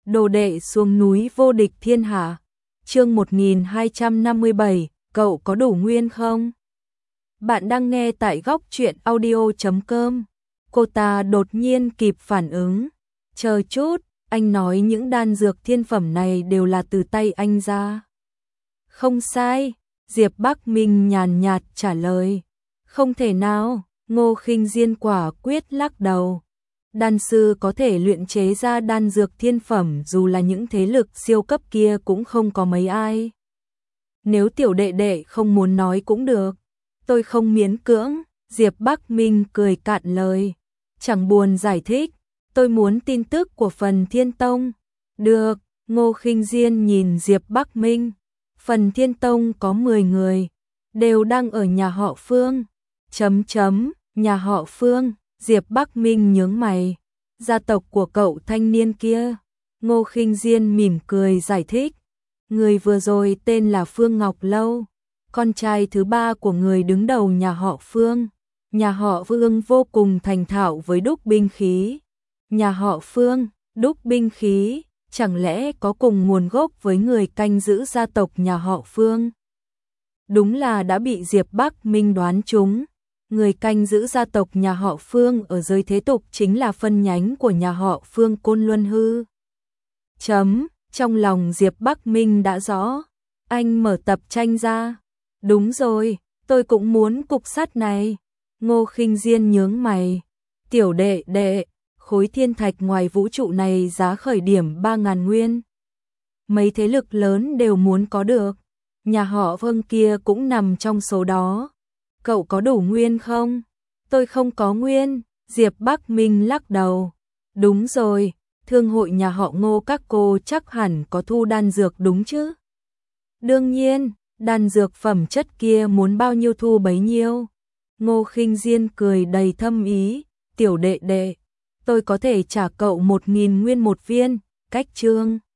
Đồ đệ xuống núi vô địch thiên hạ. Chương 1257, cậu có đủ nguyên không? Bạn đang nghe tại góc truyện audio.com. Cô ta đột nhiên kịp phản ứng. Chờ chút, anh nói những đan dược thiên phẩm này đều là từ tay anh ra. Không sai, Diệp Bắc Minh nhàn nhạt trả lời. Không thể nào, Ngô Khinh Diên quả quyết lắc đầu. Đan sư có thể luyện chế ra đan dược thiên phẩm dù là những thế lực siêu cấp kia cũng không có mấy ai. Nếu tiểu đệ đệ không muốn nói cũng được, tôi không miễn cưỡng, Diệp Bắc Minh cười cạn lời. Chẳng buồn giải thích, tôi muốn tin tức của Phần Thiên Tông. Được, Ngô Khinh Diên nhìn Diệp Bắc Minh. Phần Thiên Tông có 10 người, đều đang ở nhà họ Phương. Nhà họ Phương, Diệp Bắc Minh nhướng mày. Gia tộc của cậu thanh niên kia. Ngô Khinh Diên mỉm cười giải thích. Người vừa rồi tên là Phương Ngọc Lâu, con trai thứ 3 của người đứng đầu nhà họ Phương. Nhà họ Vương vô cùng thành thạo với đúc binh khí. Nhà họ Phương, đúc binh khí, chẳng lẽ có cùng nguồn gốc với người canh giữ gia tộc nhà họ Phương? Đúng là đã bị Diệp Bắc Minh đoán trúng. Người canh giữ gia tộc nhà họ Phương ở giới thế tục chính là phân nhánh của nhà họ Phương Côn Luân Hư. Trong lòng Diệp Bắc Minh đã rõ. Anh mở tập tranh ra. Đúng rồi, tôi cũng muốn cục sắt này. Ngô Khinh Diên nhướng mày. Tiểu đệ đệ, khối thiên thạch ngoài vũ trụ này giá khởi điểm 3.000 nguyên. Mấy thế lực lớn đều muốn có được. Nhà họ Vương kia cũng nằm trong số đó. Cậu có đủ nguyên không? Tôi không có nguyên, Diệp Bắc Minh lắc đầu. Đúng rồi, thương hội nhà họ Ngô các cô chắc hẳn có thu đan dược đúng chứ? Đương nhiên, đan dược phẩm chất kia muốn bao nhiêu thu bấy nhiêu. Ngô Khinh Diên cười đầy thâm ý. Tiểu đệ đệ, tôi có thể trả cậu 1.000 nguyên một viên, cách chương.